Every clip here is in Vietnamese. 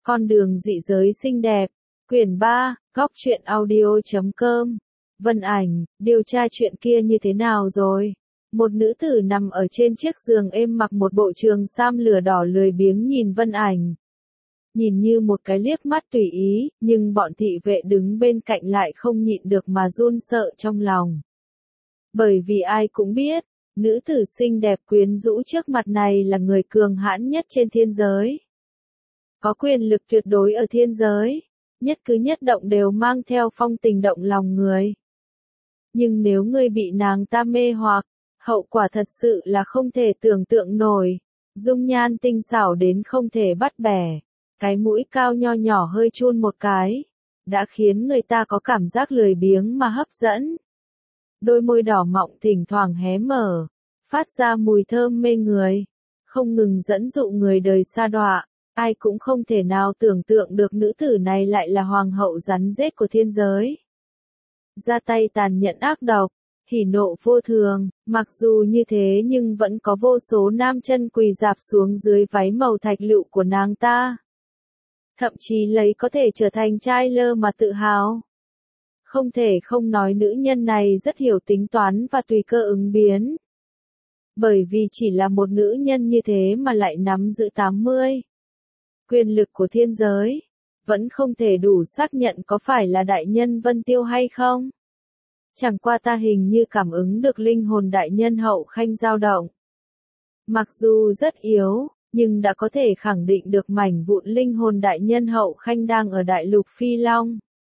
Con đường dị giới xinh đẹp, quyển 3, góc truyện audio.com. Vân Ảnh, điều tra chuyện kia như thế nào rồi? Một nữ tử nằm ở trên chiếc giường êm mặc một bộ trường sam lửa đỏ lười biếng nhìn Vân Ảnh. Nhìn như một cái liếc mắt tùy ý, nhưng bọn thị vệ đứng bên cạnh lại không nhịn được mà run sợ trong lòng. Bởi vì ai cũng biết, nữ tử xinh đẹp quyến rũ trước mặt này là người cường hãn nhất trên thiên giới. Có quyền lực tuyệt đối ở thiên giới, nhất cử nhất động đều mang theo phong tình động lòng người. Nhưng nếu ngươi bị nàng ta mê hoặc, hậu quả thật sự là không thể tưởng tượng nổi. Dung nhan tinh xảo đến không thể bắt bẻ, cái mũi cao nho nhỏ hơi chun một cái, đã khiến người ta có cảm giác lười biếng mà hấp dẫn. Đôi môi đỏ mọng thỉnh thoảng hé mở, phát ra mùi thơm mê người, không ngừng dẫn dụ người đời sa đọa. Ai cũng không thể nào tưởng tượng được nữ tử này lại là hoàng hậu rắn rết của thiên giới. Ra tay tàn nhẫn ác độc, hỉ nộ vô thường, mặc dù như thế nhưng vẫn có vô số nam chân quỳ rạp xuống dưới váy màu thạch lựu của nàng ta. Thậm chí lấy có thể trở thành trai lơ mà tự hào. Không thể không nói nữ nhân này rất hiểu tính toán và tùy cơ ứng biến. Bởi vì chỉ là một nữ nhân như thế mà lại nắm giữ 80. Quyền lực của thiên giới, vẫn không thể đủ xác nhận có phải là đại nhân Vân Tiêu hay không. Chẳng qua ta hình như cảm ứng được linh hồn đại nhân Hậu Khanh dao động. Mặc dù rất yếu, nhưng đã có thể khẳng định được mảnh vụn linh hồn đại nhân Hậu Khanh đang ở đại lục Phi Long.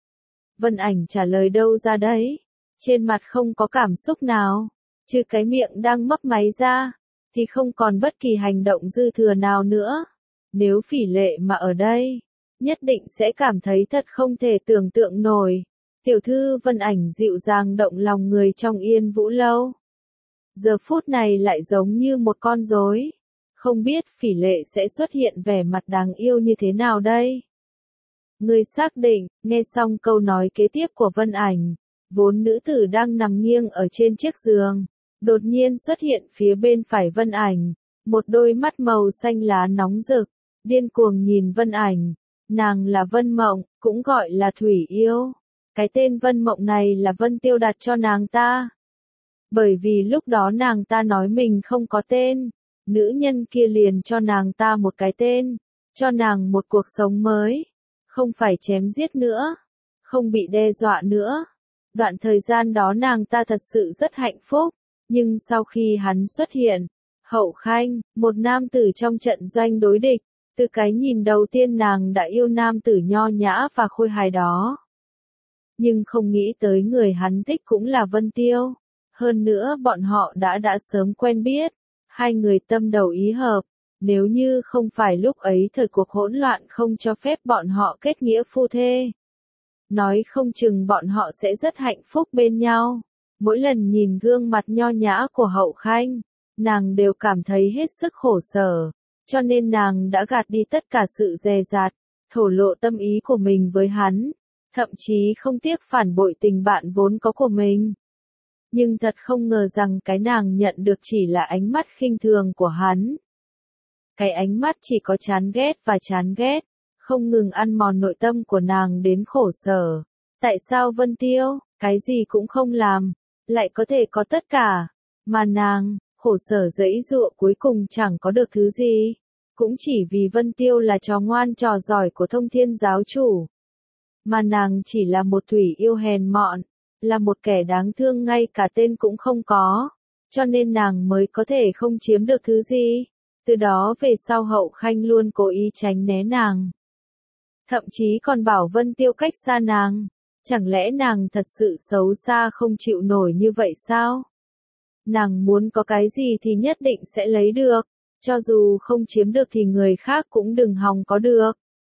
Vân Ảnh trả lời đâu ra đấy, trên mặt không có cảm xúc nào, trừ cái miệng đang mấp máy ra, thì không còn bất kỳ hành động dư thừa nào nữa. Nếu Phỉ Lệ mà ở đây, nhất định sẽ cảm thấy thật không thể tưởng tượng nổi. Tiểu thư Vân Ảnh dịu dàng động lòng người trong Yên Vũ Lâu. Giờ phút này lại giống như một con rối. Không biết Phỉ Lệ sẽ xuất hiện vẻ mặt đáng yêu như thế nào đây? Người xác định, nghe xong câu nói kế tiếp của Vân Ảnh, vốn nữ tử đang nằm nghiêng ở trên chiếc giường, đột nhiên xuất hiện phía bên phải Vân Ảnh, một đôi mắt màu xanh lá nóng rực, điên cuồng nhìn Vân Ảnh. Nàng là Vân Mộng, cũng gọi là Thủy Yêu. Cái tên Vân Mộng này là Vân Tiêu đặt cho nàng ta. Bởi vì lúc đó nàng ta nói mình không có tên, nữ nhân kia liền cho nàng ta một cái tên, cho nàng một cuộc sống mới, không phải chém giết nữa, không bị đe dọa nữa. Đoạn thời gian đó nàng ta thật sự rất hạnh phúc, nhưng sau khi hắn xuất hiện, Hậu Khanh, một nam tử trong trận doanh đối địch, từ cái nhìn đầu tiên nàng đã yêu nam tử nho nhã và khôi hài đó. Nhưng không nghĩ tới người hắn thích cũng là Vân Tiêu. Hơn nữa bọn họ đã sớm quen biết, hai người tâm đầu ý hợp, nếu như không phải lúc ấy thời cuộc hỗn loạn không cho phép bọn họ kết nghĩa phu thê. Nói không chừng bọn họ sẽ rất hạnh phúc bên nhau. Mỗi lần nhìn gương mặt nho nhã của Hậu Khanh, nàng đều cảm thấy hết sức khổ sở, cho nên nàng đã gạt đi tất cả sự dè dặt, thổ lộ tâm ý của mình với hắn, thậm chí không tiếc phản bội tình bạn vốn có của mình. Nhưng thật không ngờ rằng cái nàng nhận được chỉ là ánh mắt khinh thường của hắn. Cái ánh mắt chỉ có chán ghét và chán ghét, không ngừng ăn mòn nội tâm của nàng đến khổ sở. Tại sao Vân Tiêu, cái gì cũng không làm, lại có thể có tất cả, mà nàng, khổ sở giãy giụa cuối cùng chẳng có được thứ gì, cũng chỉ vì Vân Tiêu là trò ngoan trò giỏi của Thông Thiên giáo chủ. Mà nàng chỉ là một Thủy Yêu hèn mọn, là một kẻ đáng thương ngay cả tên cũng không có, cho nên nàng mới có thể không chiếm được thứ gì. Từ đó về sau Hậu Khanh luôn cố ý tránh né nàng. Thậm chí còn bảo Vân Tiêu cách xa nàng. Chẳng lẽ nàng thật sự xấu xa không chịu nổi như vậy sao? Nàng muốn có cái gì thì nhất định sẽ lấy được, cho dù không chiếm được thì người khác cũng đừng hòng có được.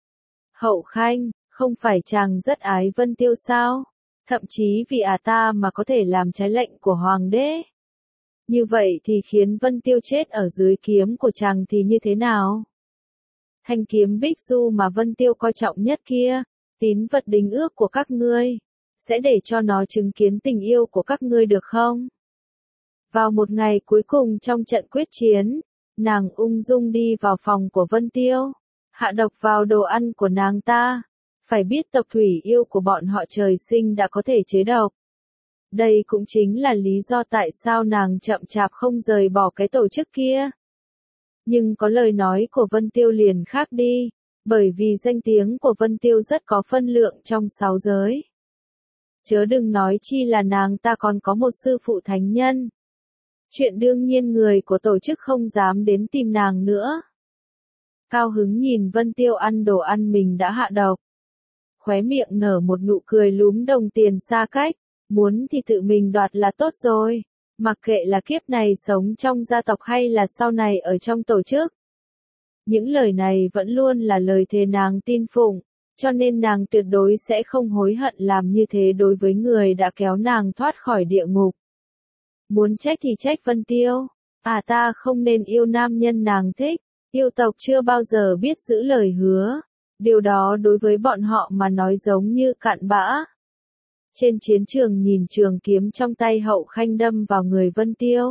Hậu Khanh, không phải chàng rất ái Vân Tiêu sao? Thậm chí vì ta mà có thể làm trái lệnh của Hoàng đế. Như vậy thì khiến Vân Tiêu chết ở dưới kiếm của chàng thì như thế nào? Thanh kiếm Bích Du mà Vân Tiêu coi trọng nhất kia, tín vật đính ước của các ngươi, sẽ để cho nó chứng kiến tình yêu của các ngươi được không? Vào một ngày cuối cùng trong trận quyết chiến, nàng ung dung đi vào phòng của Vân Tiêu. hạ độc vào đồ ăn của nàng ta. Phải biết tộc thủy yêu của bọn họ trời sinh đã có thể chế độc. Đây cũng chính là lý do tại sao nàng chậm chạp không rời bỏ cái tổ chức kia. Nhưng có lời nói của Vân Tiêu liền khác đi, bởi vì danh tiếng của Vân Tiêu rất có phân lượng trong 6 giới. Chớ đừng nói chi là nàng ta còn có một sư phụ thánh nhân. Chuyện đương nhiên người của tổ chức không dám đến tìm nàng nữa. Cao hứng nhìn Vân Tiêu ăn đồ ăn mình đã hạ độc. Khóe miệng nở một nụ cười lúm đồng tiền xa cách, muốn thì tự mình đoạt là tốt rồi, mặc kệ là kiếp này sống trong gia tộc hay là sau này ở trong tổ chức. Những lời này vẫn luôn là lời thề nàng tin phụng, cho nên nàng tuyệt đối sẽ không hối hận làm như thế đối với người đã kéo nàng thoát khỏi địa ngục. Muốn trách thì trách Vân Tiêu, ta không nên yêu nam nhân nàng thích, yêu tộc chưa bao giờ biết giữ lời hứa, điều đó đối với bọn họ mà nói giống như cặn bã. Trên chiến trường nhìn trường kiếm trong tay Hậu Khanh đâm vào người Vân Tiêu.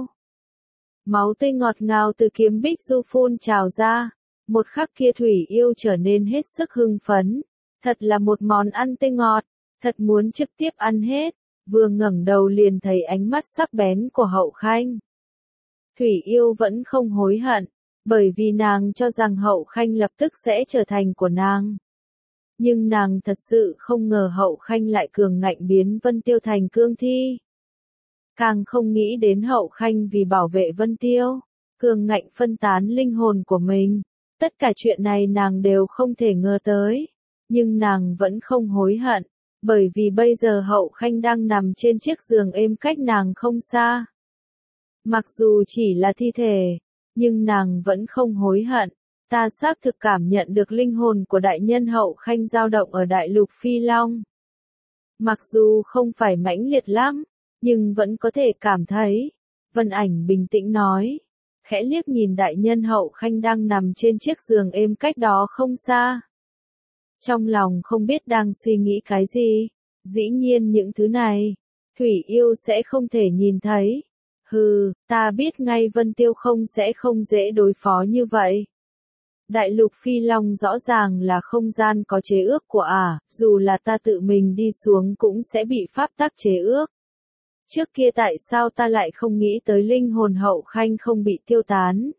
Máu tươi ngọt ngào từ kiếm bích du phun trào ra, một khắc kia thủy yêu trở nên hết sức hưng phấn, thật là một món ăn tươi ngọt, thật muốn trực tiếp ăn hết, vừa ngẩng đầu liền thấy ánh mắt sắc bén của Hậu Khanh. Thủy yêu vẫn không hối hận, bởi vì nàng cho rằng Hậu Khanh lập tức sẽ trở thành của nàng. Nhưng nàng thật sự không ngờ Hậu Khanh lại cường ngạnh biến Vân Tiêu thành cương thi. Càng không nghĩ đến Hậu Khanh vì bảo vệ Vân Tiêu, cường ngạnh phân tán linh hồn của mình. Tất cả chuyện này nàng đều không thể ngờ tới. Nhưng nàng vẫn không hối hận, bởi vì bây giờ Hậu Khanh đang nằm trên chiếc giường êm cách nàng không xa. Mặc dù chỉ là thi thể, nhưng nàng vẫn không hối hận. Ta xác thực cảm nhận được linh hồn của đại nhân Hậu Khanh dao động ở đại lục Phi Long. Mặc dù không phải mãnh liệt lắm, nhưng vẫn có thể cảm thấy. Vân Ảnh bình tĩnh nói, khẽ liếc nhìn đại nhân Hậu Khanh đang nằm trên chiếc giường êm cách đó không xa. Trong lòng không biết đang suy nghĩ cái gì, dĩ nhiên những thứ này, Thủy yêu sẽ không thể nhìn thấy. Hừ, ta biết ngay Vân Tiêu sẽ không dễ đối phó như vậy. Đại lục Phi Long rõ ràng là không gian có chế ước của dù là ta tự mình đi xuống cũng sẽ bị pháp tắc chế ước. Trước kia tại sao ta lại không nghĩ tới linh hồn Hậu Khanh không bị tiêu tán,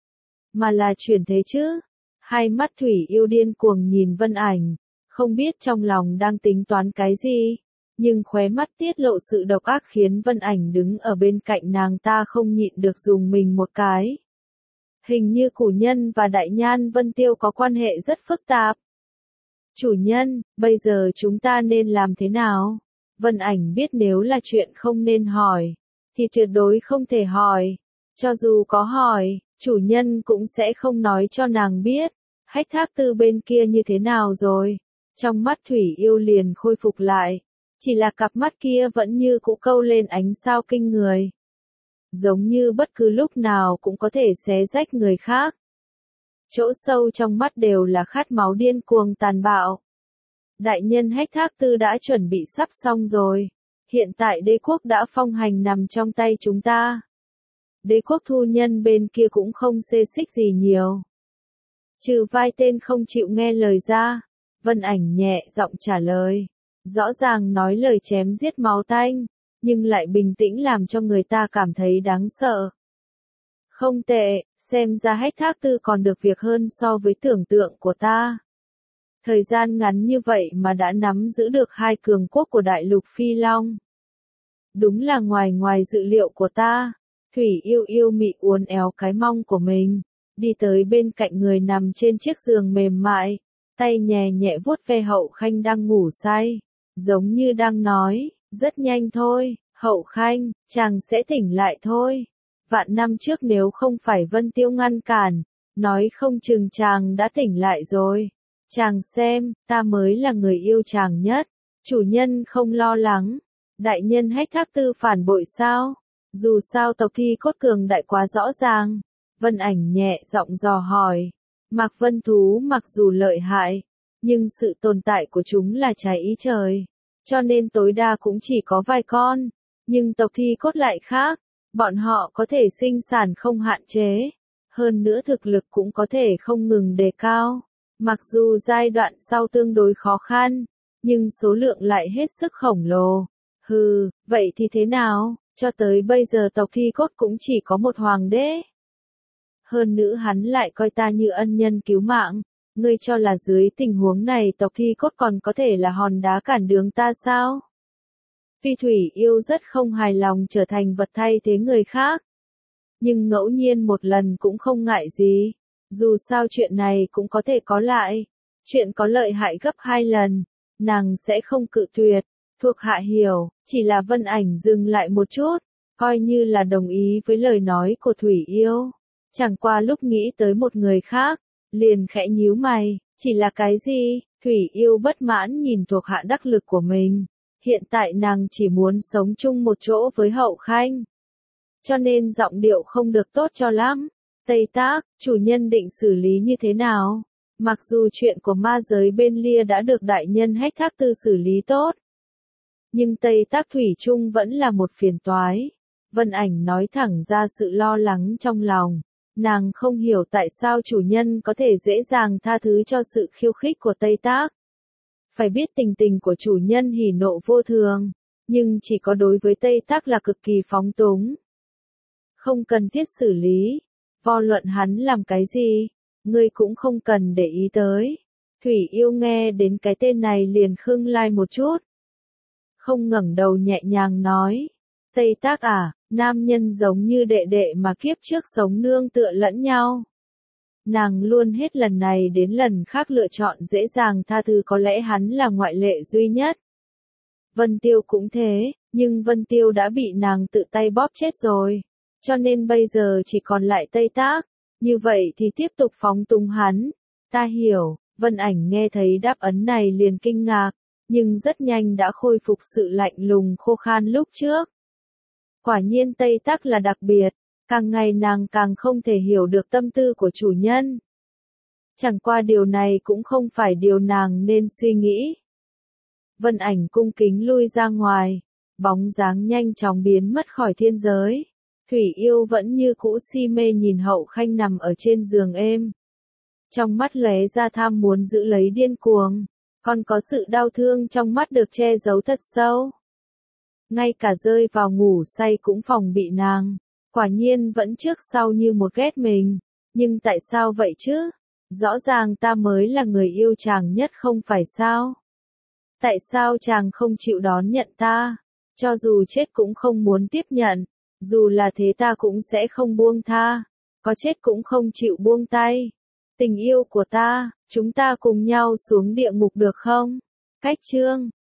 mà là chuyển thế chứ? Hai mắt Thủy yêu điên cuồng nhìn Vân Ảnh, không biết trong lòng đang tính toán cái gì, nhưng khóe mắt tiết lộ sự độc ác khiến Vân Ảnh đứng ở bên cạnh nàng ta không nhịn được dùng mình một cái. Hình như chủ nhân và đại nhan Vân Tiêu có quan hệ rất phức tạp. Chủ nhân, bây giờ chúng ta nên làm thế nào? Vân Ảnh biết nếu là chuyện không nên hỏi, thì tuyệt đối không thể hỏi. Cho dù có hỏi, chủ nhân cũng sẽ không nói cho nàng biết. Hách Thác Tư bên kia như thế nào rồi? Trong mắt Thủy yêu liền khôi phục lại. Chỉ là cặp mắt kia vẫn như cũ câu lên ánh sao kinh người. Giống như bất cứ lúc nào cũng có thể xé rách người khác. Chỗ sâu trong mắt đều là khát máu điên cuồng tàn bạo. Đại nhân Hách Thác Tư đã chuẩn bị sắp xong rồi. Hiện tại đế quốc đã phong hành nằm trong tay chúng ta. Đế quốc thu nhân bên kia cũng không xê xích gì nhiều. Trừ vài tên không chịu nghe lời ra. Vân Ảnh nhẹ giọng trả lời. Rõ ràng nói lời chém giết máu tanh, nhưng lại bình tĩnh làm cho người ta cảm thấy đáng sợ. Không tệ, xem ra Hách Thác Tư còn được việc hơn so với tưởng tượng của ta. Thời gian ngắn như vậy mà đã nắm giữ được hai cường quốc của đại lục Phi Long. Đúng là ngoài dự liệu của ta. Thủy yêu yêu mị uốn éo cái mông của mình, đi tới bên cạnh người nằm trên chiếc giường mềm mại, tay nhẹ nhẹ vuốt ve Hậu Khanh đang ngủ say, giống như đang nói, rất nhanh thôi, Hậu Khanh, chàng sẽ tỉnh lại thôi. Vạn năm trước nếu không phải Vân Tiêu ngăn cản, nói không chừng chàng đã tỉnh lại rồi. Chàng xem, ta mới là người yêu chàng nhất. Chủ nhân không lo lắng. Đại nhân Hách Thác Tư phản bội sao? Dù sao tộc thi cốt cường đại quá rõ ràng. Vân Ảnh nhẹ giọng dò hỏi. Mạc Vân thú mặc dù lợi hại, nhưng sự tồn tại của chúng là trái ý trời. Cho nên tối đa cũng chỉ có vài con. Nhưng tộc thi cốt lại khác. Bọn họ có thể sinh sản không hạn chế. Hơn nữa thực lực cũng có thể không ngừng đề cao. Mặc dù giai đoạn sau tương đối khó khăn, nhưng số lượng lại hết sức khổng lồ. Vậy thì thế nào? Cho tới bây giờ tộc Thi Cốt cũng chỉ có một hoàng đế. Hơn nữa hắn lại coi ta như ân nhân cứu mạng. Ngươi cho là dưới tình huống này tộc Thi Cốt còn có thể là hòn đá cản đường ta sao? Tuy Thủy Yêu rất không hài lòng trở thành vật thay thế người khác. Nhưng ngẫu nhiên một lần cũng không ngại gì. Dù sao chuyện này cũng có thể có lại. Chuyện có lợi hại gấp 2 lần. Nàng sẽ không cự tuyệt. Thuộc hạ hiểu, chỉ là Vân Ảnh dừng lại một chút. Coi như là đồng ý với lời nói của Thủy Yêu. Chẳng qua lúc nghĩ tới một người khác. Liền khẽ nhíu mày. Chỉ là cái gì? Thủy Yêu bất mãn nhìn thuộc hạ đắc lực của mình. Hiện tại nàng chỉ muốn sống chung một chỗ với Hậu Khanh. Cho nên giọng điệu không được tốt cho lắm. Tây Tác, chủ nhân định xử lý như thế nào? Mặc dù chuyện của ma giới bên Lia đã được đại nhân Hách Thác Tư xử lý tốt. Nhưng Tây Tác Thủy chung vẫn là một phiền toái. Vân Ảnh nói thẳng ra sự lo lắng trong lòng. Nàng không hiểu tại sao chủ nhân có thể dễ dàng tha thứ cho sự khiêu khích của Tây Tác. Phải biết tình tình của chủ nhân hỉ nộ vô thường. Nhưng chỉ có đối với Tây Tác là cực kỳ phóng túng. Không cần thiết xử lý. Vô luận hắn làm cái gì, ngươi cũng không cần để ý tới. Thủy Yêu nghe đến cái tên này liền khưng lai một chút. Không ngẩng đầu nhẹ nhàng nói. Tây Tác à, nam nhân giống như đệ đệ mà kiếp trước sống nương tựa lẫn nhau. Nàng luôn hết lần này đến lần khác lựa chọn dễ dàng tha thứ, có lẽ hắn là ngoại lệ duy nhất. Vân Tiêu cũng thế, nhưng Vân Tiêu đã bị nàng tự tay bóp chết rồi. Cho nên bây giờ chỉ còn lại Tây Tác. Như vậy thì tiếp tục phóng túng hắn. Ta hiểu. Vân Ảnh nghe thấy đáp ấn này liền kinh ngạc. Nhưng rất nhanh đã khôi phục sự lạnh lùng khô khan lúc trước. Quả nhiên Tây Tác là đặc biệt. Càng ngày nàng càng không thể hiểu được tâm tư của chủ nhân. Chẳng qua điều này cũng không phải điều nàng nên suy nghĩ. Vân Ảnh cung kính lui ra ngoài. Bóng dáng nhanh chóng biến mất khỏi thiên giới. Thủy Yêu vẫn như cũ si mê nhìn Hậu Khanh nằm ở trên giường êm. Trong mắt lóe ra tham muốn giữ lấy điên cuồng. Còn có sự đau thương trong mắt được che giấu thật sâu. Ngay cả rơi vào ngủ say cũng phòng bị nàng. Quả nhiên vẫn trước sau như một ghét mình. Nhưng tại sao vậy chứ? Rõ ràng ta mới là người yêu chàng nhất không phải sao? Tại sao chàng không chịu đón nhận ta? Cho dù chết cũng không muốn tiếp nhận. Dù là thế ta cũng sẽ không buông tha. Có chết cũng không chịu buông tay. Tình yêu của ta, chúng ta cùng nhau xuống địa ngục được không? Cách chương